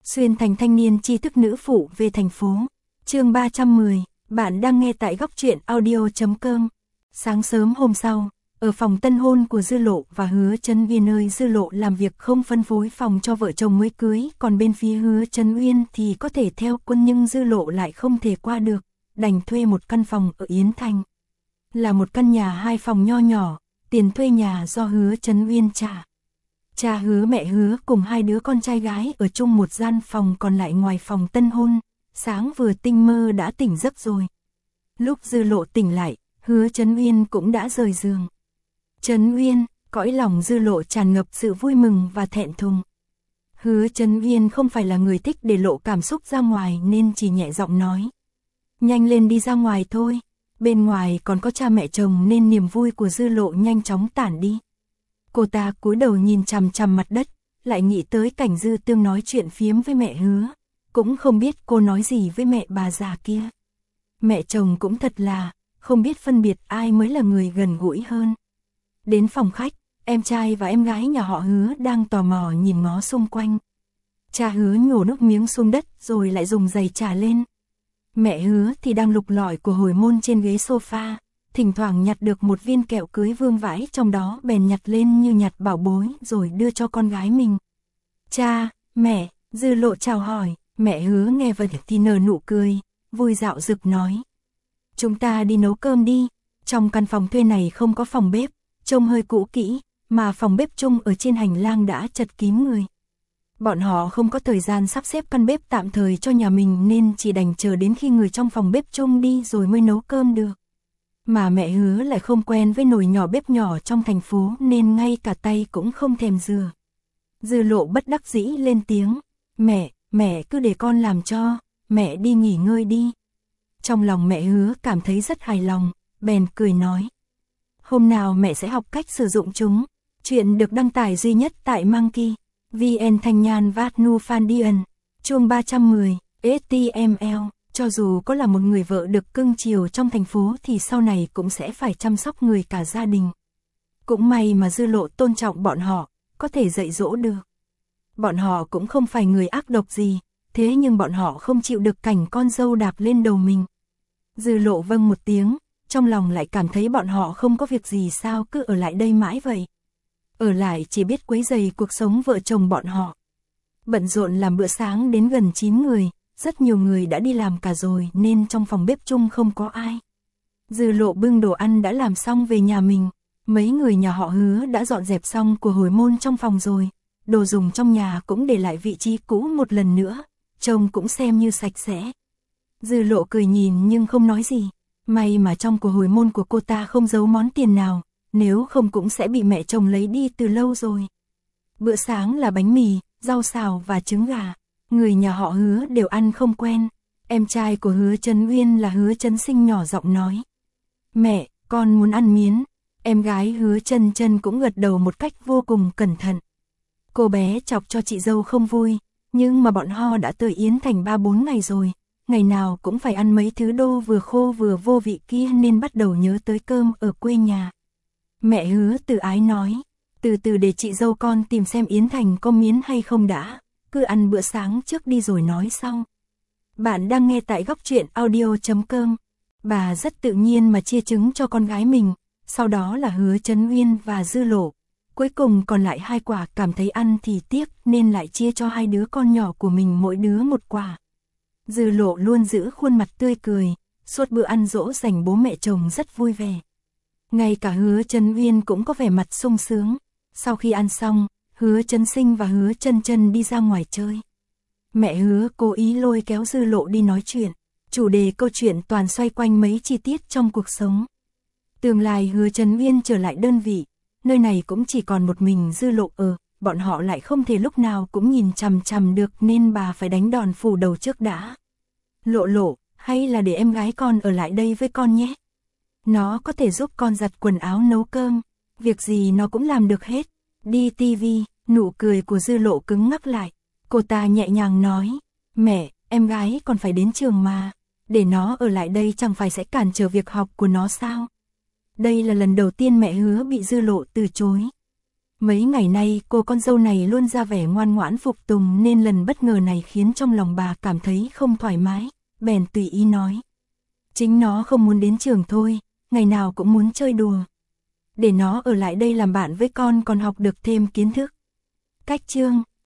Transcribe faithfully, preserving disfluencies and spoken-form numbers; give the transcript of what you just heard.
Xuyên thành thanh niên tri thức nữ phụ về thành phố. Chương ba trăm mười, bạn đang nghe tại góc truyện audio chấm com. Sáng sớm hôm sau, ở phòng tân hôn của Dư Lộ và Hứa Chấn Uyên ơi, Dư Lộ làm việc không phân phối phòng cho vợ chồng mới cưới, còn bên phía Hứa Chấn Uyên thì có thể theo quân nhưng Dư Lộ lại không thể qua được, đành thuê một căn phòng ở Yến Thành. Là một căn nhà hai phòng nho nhỏ, tiền thuê nhà do Hứa Chấn Uyên trả. Cha Hứa mẹ Hứa cùng hai đứa con trai gái ở chung một gian phòng, còn lại ngoài phòng tân hôn, sáng vừa tinh mơ đã tỉnh giấc rồi. Lúc Dư Lộ tỉnh lại, Hứa Chấn Uyên cũng đã rời giường. Chấn Uyên, cõi lòng Dư Lộ tràn ngập sự vui mừng và thẹn thùng. Hứa Chấn Uyên không phải là người thích để lộ cảm xúc ra ngoài nên chỉ nhẹ giọng nói. Nhanh lên đi ra ngoài thôi, bên ngoài còn có cha mẹ chồng nên niềm vui của Dư Lộ nhanh chóng tản đi. Cô ta cúi đầu nhìn chằm chằm mặt đất, lại nghĩ tới cảnh Dư Tương nói chuyện phiếm với mẹ Hứa, cũng không biết cô nói gì với mẹ bà già kia. Mẹ chồng cũng thật là, không biết phân biệt ai mới là người gần gũi hơn. Đến phòng khách, em trai và em gái nhà họ Hứa đang tò mò nhìn ngó xung quanh. Cha Hứa nhổ nước miếng xuống đất rồi lại dùng giày trà lên. Mẹ Hứa thì đang lục lọi của hồi môn trên ghế sofa, thỉnh thoảng nhặt được một viên kẹo cưới vương vãi trong đó bèn nhặt lên như nhặt bảo bối rồi đưa cho con gái mình. Cha, mẹ, Dư Lộ chào hỏi, mẹ Hứa nghe vậy thì nở nụ cười, vui dạo dực nói. Chúng ta đi nấu cơm đi, trong căn phòng thuê này không có phòng bếp, trông hơi cũ kỹ, mà phòng bếp chung ở trên hành lang đã chật kín người. Bọn họ không có thời gian sắp xếp căn bếp tạm thời cho nhà mình nên chỉ đành chờ đến khi người trong phòng bếp chung đi rồi mới nấu cơm được. Mà mẹ Hứa lại không quen với nồi nhỏ bếp nhỏ trong thành phố nên ngay cả tay cũng không thèm rửa. Dư Lộ bất đắc dĩ lên tiếng, mẹ, mẹ cứ để con làm cho, mẹ đi nghỉ ngơi đi. Trong lòng mẹ Hứa cảm thấy rất hài lòng, bèn cười nói. Hôm nào mẹ sẽ học cách sử dụng chúng. Chuyện được đăng tải duy nhất tại Monkey, vê en Thanh Nhan Vát Nu Phan Điền. Chương ba trăm mười, ếch ti em eo. Cho dù có là một người vợ được cưng chiều trong thành phố thì sau này cũng sẽ phải chăm sóc người cả gia đình. Cũng may mà Dư Lộ tôn trọng bọn họ, có thể dạy dỗ được. Bọn họ cũng không phải người ác độc gì, thế nhưng bọn họ không chịu được cảnh con dâu đạp lên đầu mình. Dư Lộ vâng một tiếng, trong lòng lại cảm thấy bọn họ không có việc gì sao cứ ở lại đây mãi vậy. Ở lại chỉ biết quấy rầy cuộc sống vợ chồng bọn họ. Bận rộn làm bữa sáng đến gần chín người, rất nhiều người đã đi làm cả rồi nên trong phòng bếp chung không có ai. Dư Lộ bưng đồ ăn đã làm xong về nhà mình, mấy người nhà họ Hứa đã dọn dẹp xong của hồi môn trong phòng rồi, đồ dùng trong nhà cũng để lại vị trí cũ một lần nữa, trông cũng xem như sạch sẽ. Dư Lộ cười nhìn nhưng không nói gì, may mà trong của hồi môn của cô ta không giấu món tiền nào, nếu không cũng sẽ bị mẹ chồng lấy đi từ lâu rồi. Bữa sáng là bánh mì, rau xào và trứng gà. Người nhà họ Hứa đều ăn không quen. Em trai của Hứa Chấn Uyên là Hứa Chấn Sinh nhỏ giọng nói. Mẹ, con muốn ăn miến. Em gái Hứa Chân Chân cũng gật đầu một cách vô cùng cẩn thận. Cô bé chọc cho chị dâu không vui, nhưng mà bọn họ đã tới Yến Thành ba bốn ngày rồi, ngày nào cũng phải ăn mấy thứ đô vừa khô vừa vô vị kia nên bắt đầu nhớ tới cơm ở quê nhà. Mẹ Hứa từ ái nói, từ từ để chị dâu con tìm xem Yến Thành có miến hay không đã. Cứ ăn bữa sáng trước đi rồi nói sau. Bạn đang nghe tại góc truyện audio chấm com. Bà rất tự nhiên mà chia trứng cho con gái mình, sau đó là Hứa Chấn Uyên và Dư Lộ. Cuối cùng còn lại hai quả, cảm thấy ăn thì tiếc nên lại chia cho hai đứa con nhỏ của mình mỗi đứa một quả. Dư Lộ luôn giữ khuôn mặt tươi cười, suốt bữa ăn dỗ dành bố mẹ chồng rất vui vẻ. Ngay cả Hứa Chấn Uyên cũng có vẻ mặt sung sướng. Sau khi ăn xong, Hứa Chấn Sinh và Hứa Chân Chân đi ra ngoài chơi. Mẹ Hứa cố ý lôi kéo Dư Lộ đi nói chuyện, chủ đề câu chuyện toàn xoay quanh mấy chi tiết trong cuộc sống. Tương lai Hứa Chấn Uyên trở lại đơn vị, nơi này cũng chỉ còn một mình Dư Lộ ở, bọn họ lại không thể lúc nào cũng nhìn chằm chằm được nên bà phải đánh đòn phủ đầu trước đã. Lộ Lộ, hay là để em gái con ở lại đây với con nhé. Nó có thể giúp con giặt quần áo nấu cơm, việc gì nó cũng làm được hết. Đi tivi, nụ cười của Dư Lộ cứng ngắc lại. Cô ta nhẹ nhàng nói, mẹ, em gái còn phải đến trường mà, để nó ở lại đây chẳng phải sẽ cản trở việc học của nó sao? Đây là lần đầu tiên mẹ Hứa bị Dư Lộ từ chối. Mấy ngày nay cô con dâu này luôn ra vẻ ngoan ngoãn phục tùng nên lần bất ngờ này khiến trong lòng bà cảm thấy không thoải mái, bèn tùy ý nói. Chính nó không muốn đến trường thôi, ngày nào cũng muốn chơi đùa. Để nó ở lại đây làm bạn với con còn học được thêm kiến thức. Cách chương